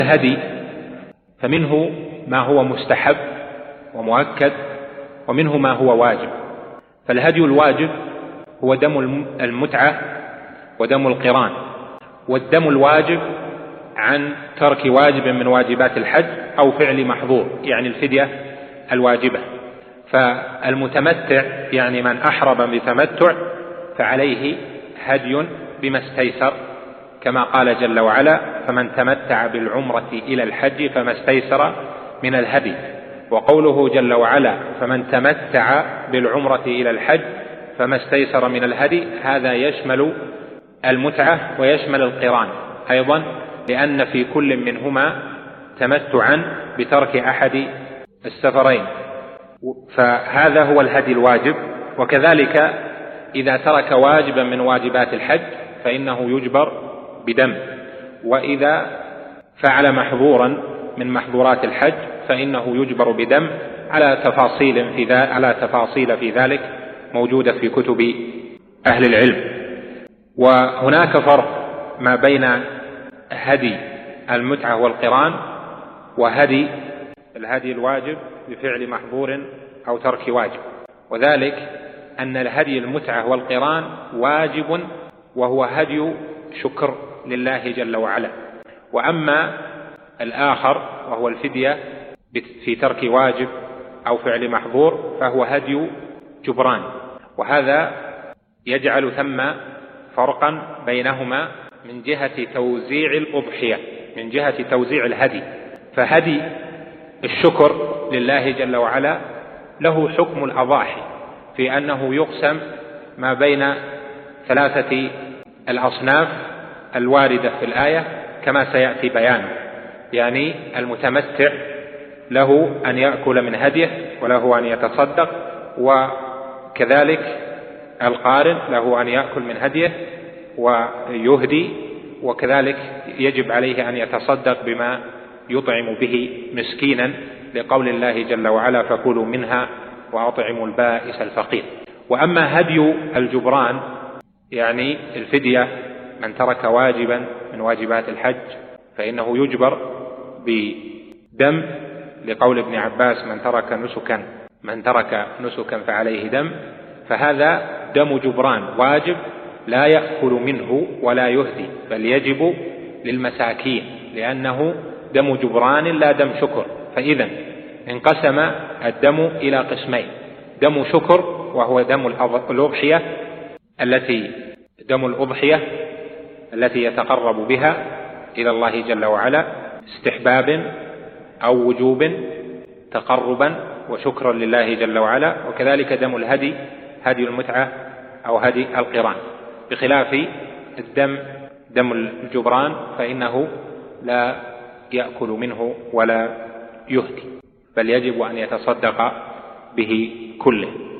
الهدي فمنه ما هو مستحب ومؤكد، ومنه ما هو واجب. فالهدي الواجب هو دم المتعة ودم القران، والدم الواجب عن ترك واجب من واجبات الحج أو فعل محظور، يعني الفدية الواجبة. فالمتمتع يعني من أحرم بتمتع فعليه هدي بما استيسر، كما قال جل وعلا: فمن تمتع بالعمرة إلى الحج فما استيسر من الهدي. وقوله جل وعلا: فمن تمتع بالعمرة إلى الحج فما استيسر من الهدي، هذا يشمل المتعة ويشمل القران أيضا، لأن في كل منهما تمتعا بترك أحد السفرين. فهذا هو الهدي الواجب. وكذلك إذا ترك واجبا من واجبات الحج فإنه يجبر بدم، وإذا فعل محظورا من محظورات الحج فإنه يجبر بدم، على تفاصيل في ذلك موجودة في كتب أهل العلم. وهناك فرق ما بين هدي المتعة والقران وهدي الهدي الواجب بفعل محظور أو ترك واجب، وذلك أن الهدي المتعة والقران واجب، وهو هدي شكر لله جل وعلا. وأما الآخر وهو الفدية في ترك واجب أو فعل محظور فهو هدي جبران. وهذا يجعل ثم فرقا بينهما من جهة توزيع الأضحية، من جهة توزيع الهدي. فهدي الشكر لله جل وعلا له حكم الأضاحي، في أنه يقسم ما بين ثلاثة الأصناف الواردة في الآية كما سيأتي بيانه. يعني المتمتع له أن يأكل من هديه وله أن يتصدق، وكذلك القارن له أن يأكل من هديه ويهدي، وكذلك يجب عليه أن يتصدق بما يطعم به مسكينا، لقول الله جل وعلا: فكلوا منها وأطعموا البائس الفقير. وأما هدي الجبران يعني الفدية، من ترك واجبا من واجبات الحج فإنه يجبر بدم، لقول ابن عباس: من ترك نسكا فعليه دم. فهذا دم جبران واجب لا يأكل منه ولا يهدي، بل يجب للمساكين، لأنه دم جبران لا دم شكر. فإذا انقسم الدم إلى قسمين: دم شكر وهو دم الأضحية التي يتقرب بها إلى الله جل وعلا استحبابا أو وجوبا، تقربا وشكرا لله جل وعلا. وكذلك دم الهدي، هدي المتعة أو هدي القران، بخلاف دم الجبران فإنه لا يأكل منه ولا يهدي، بل يجب أن يتصدق به كله.